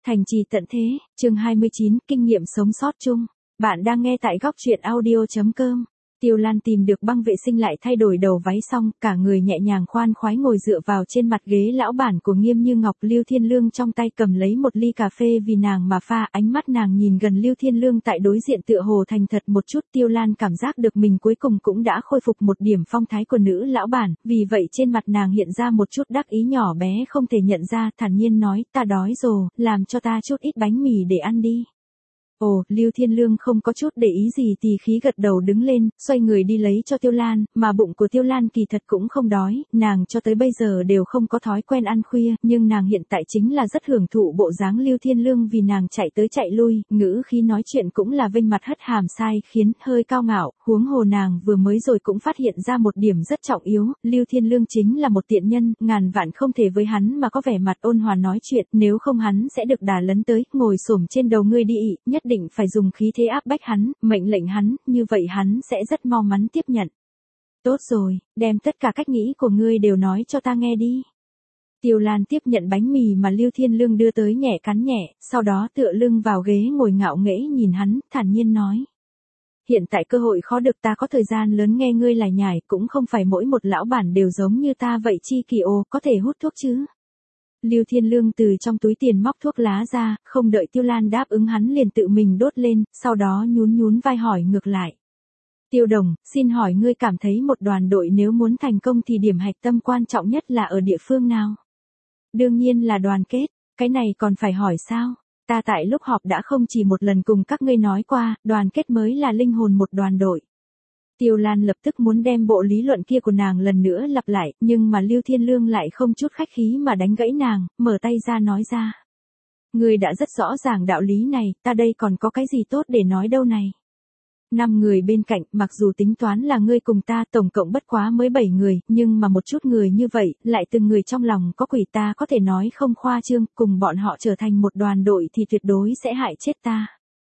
Thành trì tận thế, chương 29, kinh nghiệm sống sót chung. Bạn đang nghe tại góc truyện audio.com. Tiêu Lan tìm được băng vệ sinh lại thay đổi đầu váy xong, cả người nhẹ nhàng khoan khoái ngồi dựa vào trên mặt ghế lão bản của Nghiêm Như Ngọc. Lưu Thiên Lương trong tay cầm lấy một ly cà phê vì nàng mà pha, ánh mắt nàng nhìn gần Lưu Thiên Lương tại đối diện tựa hồ thành thật một chút. Tiêu Lan cảm giác được mình cuối cùng cũng đã khôi phục một điểm phong thái của nữ lão bản, vì vậy trên mặt nàng hiện ra một chút đắc ý nhỏ bé không thể nhận ra, thản nhiên nói, ta đói rồi, làm cho ta chút ít bánh mì để ăn đi. Ồ, Lưu Thiên Lương không có chút để ý gì tì khí gật đầu đứng lên, xoay người đi lấy cho Tiêu Lan, mà bụng của Tiêu Lan kỳ thật cũng không đói, nàng cho tới bây giờ đều không có thói quen ăn khuya, nhưng nàng hiện tại chính là rất hưởng thụ bộ dáng Lưu Thiên Lương vì nàng chạy tới chạy lui, ngữ khí nói chuyện cũng là vênh mặt hất hàm sai khiến hơi cao ngạo, huống hồ nàng vừa mới rồi cũng phát hiện ra một điểm rất trọng yếu, Lưu Thiên Lương chính là một tiện nhân, ngàn vạn không thể với hắn mà có vẻ mặt ôn hòa nói chuyện, nếu không hắn sẽ được đà lấn tới, ngồi xổm trên đầu ngươi đi ị, nhất định phải dùng khí thế áp bách hắn, mệnh lệnh hắn, như vậy hắn sẽ rất mau mắn tiếp nhận. Tốt rồi, đem tất cả cách nghĩ của ngươi đều nói cho ta nghe đi. Tiêu Lan tiếp nhận bánh mì mà Lưu Thiên Lương đưa tới nhẹ cắn nhẹ, sau đó tựa lưng vào ghế ngồi ngạo nghễ nhìn hắn, thản nhiên nói. Hiện tại cơ hội khó được, ta có thời gian lớn nghe ngươi lải nhải, cũng không phải mỗi một lão bản đều giống như ta vậy chi kỳ ồ, có thể hút thuốc chứ. Lưu Thiên Lương từ trong túi tiền móc thuốc lá ra, không đợi Tiêu Lan đáp ứng hắn liền tự mình đốt lên, sau đó nhún vai hỏi ngược lại. Tiêu Đồng, xin hỏi ngươi cảm thấy một đoàn đội nếu muốn thành công thì điểm hạch tâm quan trọng nhất là ở địa phương nào? Đương nhiên là đoàn kết, cái này còn phải hỏi sao? Ta tại lúc họp đã không chỉ một lần cùng các ngươi nói qua, đoàn kết mới là linh hồn một đoàn đội. Tiêu Lan lập tức muốn đem bộ lý luận kia của nàng lần nữa lặp lại, nhưng mà Lưu Thiên Lương lại không chút khách khí mà đánh gãy nàng, mở tay ra nói ra. Ngươi đã rất rõ ràng đạo lý này, ta đây còn có cái gì tốt để nói đâu này. 5 người bên cạnh, mặc dù tính toán là ngươi cùng ta tổng cộng bất quá mới 7 người, nhưng mà một chút người như vậy, lại từng người trong lòng có quỷ, ta có thể nói không khoa trương, cùng bọn họ trở thành một đoàn đội thì tuyệt đối sẽ hại chết ta.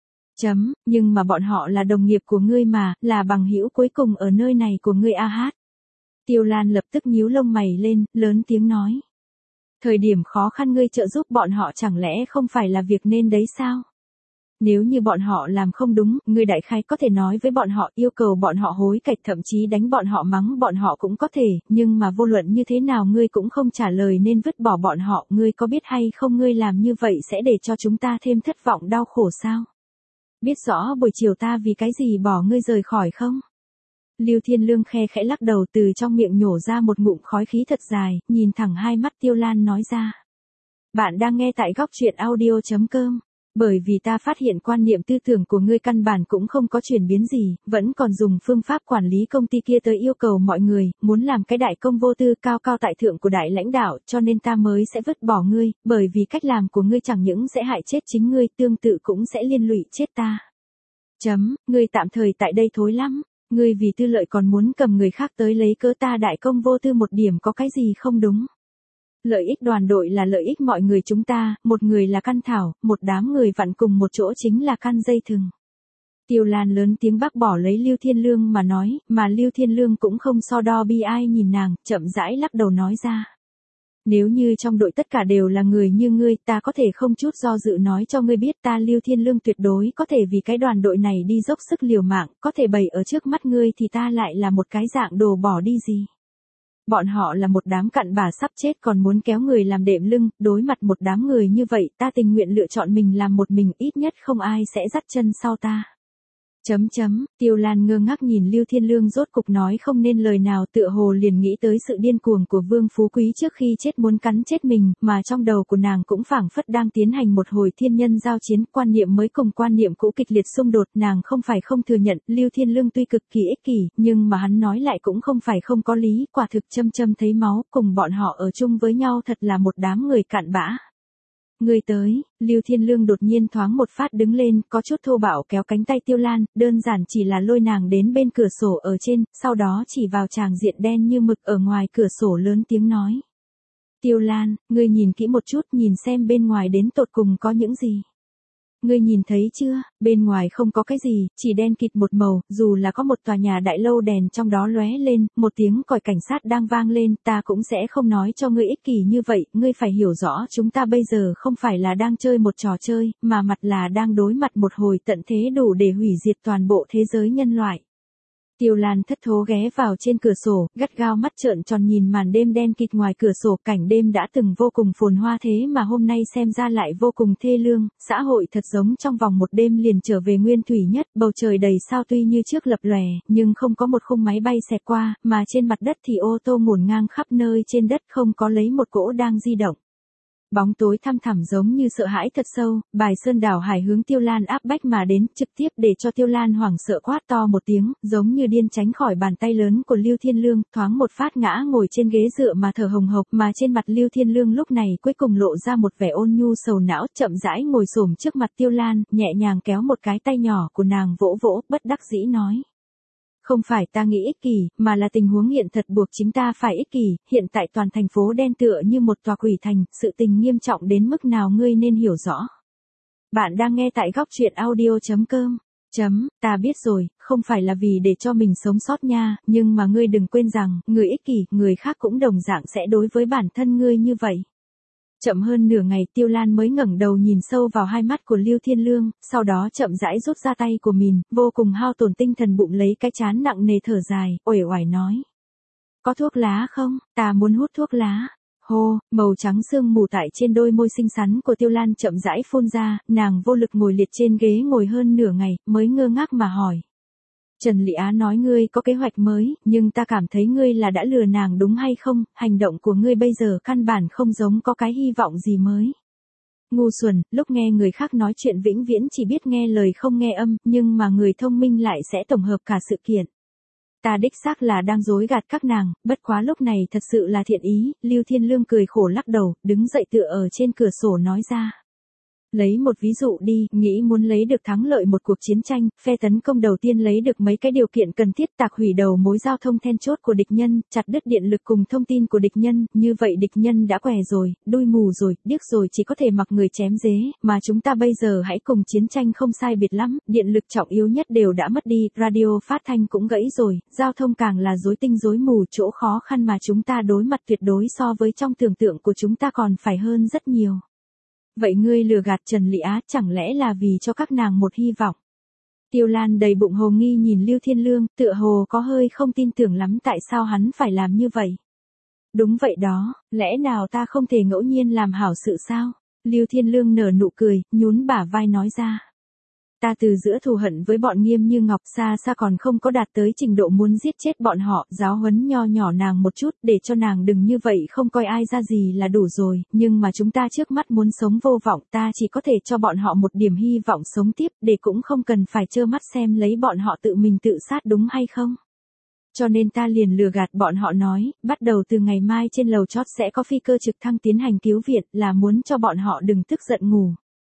Nhưng mà bọn họ là đồng nghiệp của ngươi mà, là bằng hữu cuối cùng ở nơi này của ngươi a hát. Tiêu Lan lập tức nhíu lông mày lên, lớn tiếng nói. Thời điểm khó khăn ngươi trợ giúp bọn họ chẳng lẽ không phải là việc nên đấy sao? Nếu như bọn họ làm không đúng, ngươi đại khái có thể nói với bọn họ, yêu cầu bọn họ hối cải, thậm chí đánh bọn họ, mắng bọn họ cũng có thể, nhưng mà vô luận như thế nào ngươi cũng không trả lời nên vứt bỏ bọn họ, ngươi có biết hay không ngươi làm như vậy sẽ để cho chúng ta thêm thất vọng đau khổ sao? Biết rõ buổi chiều ta vì cái gì bỏ ngươi rời khỏi không? Lưu Thiên Lương khe khẽ lắc đầu, từ trong miệng nhổ ra một ngụm khói khí thật dài, nhìn thẳng hai mắt Tiêu Lan nói ra. Bạn đang nghe tại góc truyện audio.com. Bởi vì ta phát hiện quan niệm tư tưởng của ngươi căn bản cũng không có chuyển biến gì, vẫn còn dùng phương pháp quản lý công ty kia tới yêu cầu mọi người, muốn làm cái đại công vô tư cao cao tại thượng của đại lãnh đạo, cho nên ta mới sẽ vứt bỏ ngươi, bởi vì cách làm của ngươi chẳng những sẽ hại chết chính ngươi, tương tự cũng sẽ liên lụy chết ta. Ngươi tạm thời tại đây thối lắm, ngươi vì tư lợi còn muốn cầm người khác tới lấy cớ ta đại công vô tư, một điểm có cái gì không đúng. Lợi ích đoàn đội là lợi ích mọi người chúng ta, một người là căn thảo, một đám người vặn cùng một chỗ chính là căn dây thừng. Tiêu Lan lớn tiếng bác bỏ lấy Lưu Thiên Lương mà nói, mà Lưu Thiên Lương cũng không so đo bi ai nhìn nàng, chậm rãi lắc đầu nói ra. Nếu như trong đội tất cả đều là người như ngươi, ta có thể không chút do dự nói cho ngươi biết, ta Lưu Thiên Lương tuyệt đối có thể vì cái đoàn đội này đi dốc sức liều mạng, có thể bày ở trước mắt ngươi thì ta lại là một cái dạng đồ bỏ đi gì. Bọn họ là một đám cặn bà sắp chết còn muốn kéo người làm đệm lưng, đối mặt một đám người như vậy, ta tình nguyện lựa chọn mình làm một mình, ít nhất không ai sẽ dắt chân sau ta. Tiêu Lan ngơ ngác nhìn Lưu Thiên Lương rốt cục nói không nên lời nào, tựa hồ liền nghĩ tới sự điên cuồng của Vương Phú Quý trước khi chết muốn cắn chết mình, mà trong đầu của nàng cũng phảng phất đang tiến hành một hồi thiên nhân giao chiến, quan niệm mới cùng quan niệm cũ kịch liệt xung đột, nàng không phải không thừa nhận, Lưu Thiên Lương tuy cực kỳ ích kỷ, nhưng mà hắn nói lại cũng không phải không có lý, quả thực thấy máu, cùng bọn họ ở chung với nhau thật là một đám người cặn bã. Ngươi tới, Lưu Thiên Lương đột nhiên thoáng một phát đứng lên, có chút thô bạo kéo cánh tay Tiêu Lan, đơn giản chỉ là lôi nàng đến bên cửa sổ ở trên, sau đó chỉ vào tràng diện đen như mực ở ngoài cửa sổ lớn tiếng nói. Tiêu Lan, ngươi nhìn kỹ một chút, nhìn xem bên ngoài đến tột cùng có những gì. Ngươi nhìn thấy chưa, bên ngoài không có cái gì, chỉ đen kịt một màu, dù là có một tòa nhà đại lâu đèn trong đó lóe lên, một tiếng còi cảnh sát đang vang lên, ta cũng sẽ không nói cho ngươi ích kỷ như vậy, ngươi phải hiểu rõ chúng ta bây giờ không phải là đang chơi một trò chơi, mà mặt là đang đối mặt một hồi tận thế đủ để hủy diệt toàn bộ thế giới nhân loại. Tiêu Lan thất thố ghé vào trên cửa sổ, gắt gao mắt trợn tròn nhìn màn đêm đen kịt ngoài cửa sổ, cảnh đêm đã từng vô cùng phồn hoa thế mà hôm nay xem ra lại vô cùng thê lương, xã hội thật giống trong vòng một đêm liền trở về nguyên thủy nhất, bầu trời đầy sao tuy như trước lập lòe, nhưng không có một khung máy bay xẹt qua, mà trên mặt đất thì ô tô ngổn ngang khắp nơi trên đất không có lấy một cỗ đang di động. Bóng tối thăm thẳm giống như sợ hãi thật sâu, bài sơn đảo hải hướng Tiêu Lan áp bách mà đến, trực tiếp để cho Tiêu Lan hoảng sợ quát to một tiếng, giống như điên tránh khỏi bàn tay lớn của Lưu Thiên Lương, thoáng một phát ngã ngồi trên ghế dựa mà thở hồng hộc, mà trên mặt Lưu Thiên Lương lúc này cuối cùng lộ ra một vẻ ôn nhu sầu não, chậm rãi ngồi xổm trước mặt Tiêu Lan, nhẹ nhàng kéo một cái tay nhỏ của nàng vỗ vỗ, bất đắc dĩ nói. Không phải ta nghĩ ích kỷ, mà là tình huống hiện thật buộc chính ta phải ích kỷ, hiện tại toàn thành phố đen tựa như một tòa quỷ thành, sự tình nghiêm trọng đến mức nào ngươi nên hiểu rõ. Bạn đang nghe tại góc truyện audio.com. Ta biết rồi, không phải là vì để cho mình sống sót nha, nhưng mà ngươi đừng quên rằng, người ích kỷ, người khác cũng đồng dạng sẽ đối với bản thân ngươi như vậy. Chậm hơn nửa ngày Tiêu Lan mới ngẩng đầu nhìn sâu vào hai mắt của Lưu Thiên Lương, sau đó chậm rãi rút ra tay của mình, vô cùng hao tổn tinh thần bụng lấy cái trán nặng nề thở dài, uể oải nói. Có thuốc lá không, ta muốn hút thuốc lá. Hô, màu trắng sương mù tại trên đôi môi xinh xắn của Tiêu Lan chậm rãi phun ra, nàng vô lực ngồi liệt trên ghế ngồi hơn nửa ngày, mới ngơ ngác mà hỏi. Trần Lị Á nói ngươi có kế hoạch mới, nhưng ta cảm thấy ngươi là đã lừa nàng đúng hay không, hành động của ngươi bây giờ căn bản không giống có cái hy vọng gì mới. Ngu xuẩn, lúc nghe người khác nói chuyện vĩnh viễn chỉ biết nghe lời không nghe âm, nhưng mà người thông minh lại sẽ tổng hợp cả sự kiện. Ta đích xác là đang dối gạt các nàng, bất quá lúc này thật sự là thiện ý, Lưu Thiên Lương cười khổ lắc đầu, đứng dậy tựa ở trên cửa sổ nói ra. Lấy một ví dụ đi, nghĩ muốn lấy được thắng lợi một cuộc chiến tranh, phe tấn công đầu tiên lấy được mấy cái điều kiện cần thiết, tạc hủy đầu mối giao thông then chốt của địch nhân, chặt đứt điện lực cùng thông tin của địch nhân, như vậy địch nhân đã què rồi, đuôi mù rồi, điếc rồi, chỉ có thể mặc người chém dế, mà chúng ta bây giờ hãy cùng chiến tranh không sai biệt lắm, điện lực trọng yếu nhất đều đã mất đi, radio phát thanh cũng gãy rồi, giao thông càng là rối tinh rối mù, chỗ khó khăn mà chúng ta đối mặt tuyệt đối so với trong tưởng tượng của chúng ta còn phải hơn rất nhiều. Vậy ngươi lừa gạt Trần Lị Á chẳng lẽ là vì cho các nàng một hy vọng? Tiêu Lan đầy bụng hồ nghi nhìn Lưu Thiên Lương, tựa hồ có hơi không tin tưởng lắm tại sao hắn phải làm như vậy. Đúng vậy đó, lẽ nào ta không thể ngẫu nhiên làm hảo sự sao? Lưu Thiên Lương nở nụ cười, nhún bả vai nói ra. Ta từ giữa thù hận với bọn Nghiêm Như Ngọc xa xa còn không có đạt tới trình độ muốn giết chết bọn họ, giáo huấn nho nhỏ nàng một chút để cho nàng đừng như vậy không coi ai ra gì là đủ rồi, nhưng mà chúng ta trước mắt muốn sống vô vọng, ta chỉ có thể cho bọn họ một điểm hy vọng sống tiếp để cũng không cần phải trơ mắt xem lấy bọn họ tự mình tự sát đúng hay không. Cho nên ta liền lừa gạt bọn họ nói, bắt đầu từ ngày mai trên lầu chót sẽ có phi cơ trực thăng tiến hành cứu viện, là muốn cho bọn họ đừng tức giận ngủ.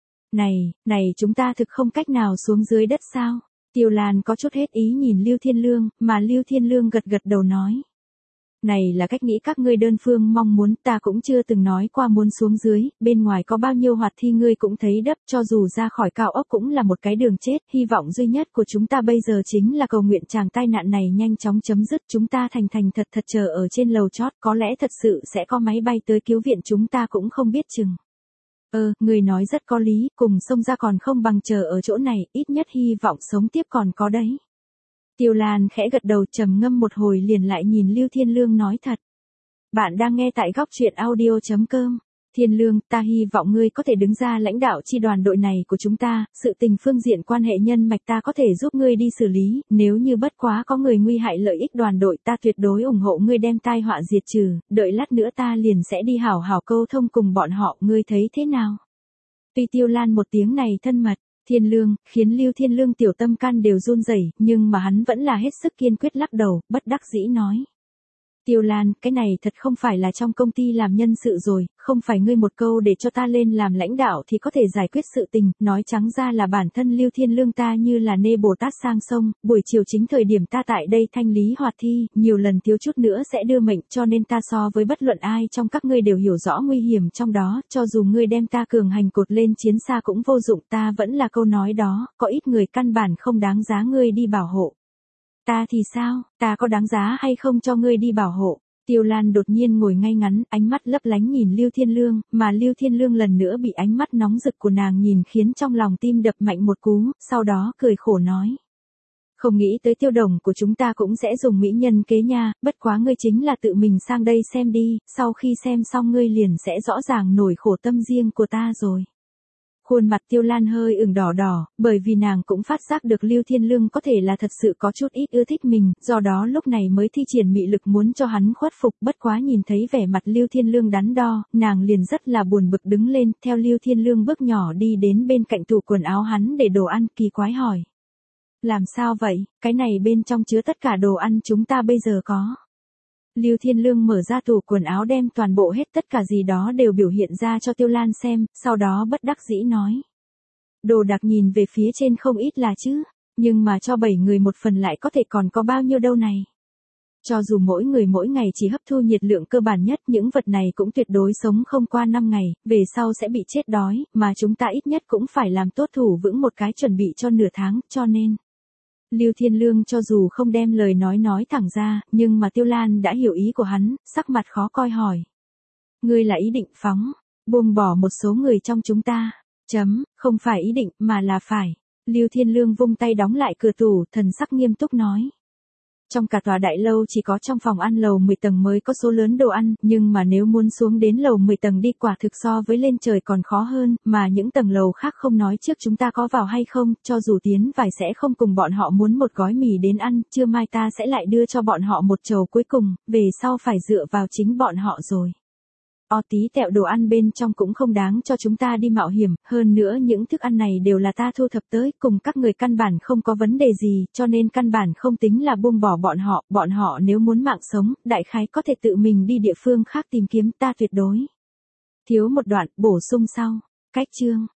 Này chúng ta thực không cách nào xuống dưới đất sao? Tiêu Lan có chút hết ý nhìn Lưu Thiên Lương, mà Lưu Thiên Lương gật gật đầu nói. Này là cách nghĩ các ngươi đơn phương mong muốn, ta cũng chưa từng nói qua muốn xuống dưới, bên ngoài có bao nhiêu hoạt thi ngươi cũng thấy đắp, cho dù ra khỏi cao ốc cũng là một cái đường chết, hy vọng duy nhất của chúng ta bây giờ chính là cầu nguyện chàng tai nạn này nhanh chóng chấm dứt, chúng ta thành thật chờ ở trên lầu chót, có lẽ thật sự sẽ có máy bay tới cứu viện chúng ta cũng không biết chừng. Người nói rất có lý, cùng xông ra còn không bằng chờ ở chỗ này, ít nhất hy vọng sống tiếp còn có đấy. Tiêu Lan khẽ gật đầu trầm ngâm một hồi liền lại nhìn Lưu Thiên Lương nói thật. Bạn đang nghe tại góc truyện audio.com. Thiên Lương, ta hy vọng ngươi có thể đứng ra lãnh đạo chi đoàn đội này của chúng ta, sự tình phương diện quan hệ nhân mạch ta có thể giúp ngươi đi xử lý, nếu như bất quá có người nguy hại lợi ích đoàn đội ta tuyệt đối ủng hộ ngươi đem tai họa diệt trừ, đợi lát nữa ta liền sẽ đi hảo hảo câu thông cùng bọn họ, ngươi thấy thế nào? Tuy Tiêu Lan một tiếng này thân mật, Thiên Lương, khiến Lưu Thiên Lương tiểu tâm can đều run rẩy, nhưng mà hắn vẫn là hết sức kiên quyết lắc đầu, bất đắc dĩ nói. Tiêu Lan, cái này thật không phải là trong công ty làm nhân sự rồi, không phải ngươi một câu để cho ta lên làm lãnh đạo thì có thể giải quyết sự tình, nói trắng ra là bản thân Lưu Thiên Lương ta như là nê Bồ Tát sang sông, buổi chiều chính thời điểm ta tại đây thanh lý hoạt thi, nhiều lần thiếu chút nữa sẽ đưa mệnh, cho nên ta so với bất luận ai trong các ngươi đều hiểu rõ nguy hiểm trong đó, cho dù ngươi đem ta cường hành cột lên chiến xa cũng vô dụng, ta vẫn là câu nói đó, có ít người căn bản không đáng giá ngươi đi bảo hộ. Ta thì sao, ta có đáng giá hay không cho ngươi đi bảo hộ? Tiêu Lan đột nhiên ngồi ngay ngắn, ánh mắt lấp lánh nhìn Lưu Thiên Lương, mà Lưu Thiên Lương lần nữa bị ánh mắt nóng rực của nàng nhìn khiến trong lòng tim đập mạnh một cú, sau đó cười khổ nói. Không nghĩ tới Tiêu đồng của chúng ta cũng sẽ dùng mỹ nhân kế nha, bất quá ngươi chính là tự mình sang đây xem đi, sau khi xem xong ngươi liền sẽ rõ ràng nổi khổ tâm riêng của ta rồi. Khuôn mặt Tiêu Lan hơi ửng đỏ đỏ, bởi vì nàng cũng phát giác được Lưu Thiên Lương có thể là thật sự có chút ít ưa thích mình, do đó lúc này mới thi triển mị lực muốn cho hắn khuất phục, bất quá nhìn thấy vẻ mặt Lưu Thiên Lương đắn đo, nàng liền rất là buồn bực đứng lên, theo Lưu Thiên Lương bước nhỏ đi đến bên cạnh tủ quần áo hắn để đồ ăn, kỳ quái hỏi. Làm sao vậy, cái này bên trong chứa tất cả đồ ăn chúng ta bây giờ có. Lưu Thiên Lương mở ra tủ quần áo đem toàn bộ hết tất cả gì đó đều biểu hiện ra cho Tiêu Lan xem, sau đó bất đắc dĩ nói. Đồ đạc nhìn về phía trên không ít là chứ, nhưng mà cho 7 người một phần lại có thể còn có bao nhiêu đâu này. Cho dù mỗi người mỗi ngày chỉ hấp thu nhiệt lượng cơ bản nhất, những vật này cũng tuyệt đối sống không qua 5 ngày, về sau sẽ bị chết đói, mà chúng ta ít nhất cũng phải làm tốt thủ vững một cái chuẩn bị cho nửa tháng, cho nên. Lưu Thiên Lương cho dù không đem lời nói thẳng ra, nhưng mà Tiêu Lan đã hiểu ý của hắn, sắc mặt khó coi hỏi. Ngươi là ý định phóng, buông bỏ một số người trong chúng ta. Không phải ý định, mà là phải. Lưu Thiên Lương vung tay đóng lại cửa tủ, thần sắc nghiêm túc nói. Trong cả tòa đại lâu chỉ có trong phòng ăn lầu 10 tầng mới có số lớn đồ ăn, nhưng mà nếu muốn xuống đến lầu 10 tầng đi quả thực so với lên trời còn khó hơn, mà những tầng lầu khác không nói trước chúng ta có vào hay không, cho dù tiến vải sẽ không cùng bọn họ muốn một gói mì đến ăn, trưa mai ta sẽ lại đưa cho bọn họ một chầu cuối cùng, về sau phải dựa vào chính bọn họ rồi. Tí tẹo đồ ăn bên trong cũng không đáng cho chúng ta đi mạo hiểm, hơn nữa những thức ăn này đều là ta thu thập tới, cùng các người căn bản không có vấn đề gì, cho nên căn bản không tính là buông bỏ bọn họ nếu muốn mạng sống, đại khái có thể tự mình đi địa phương khác tìm kiếm, ta tuyệt đối. Thiếu một đoạn, bổ sung sau. Cách chương.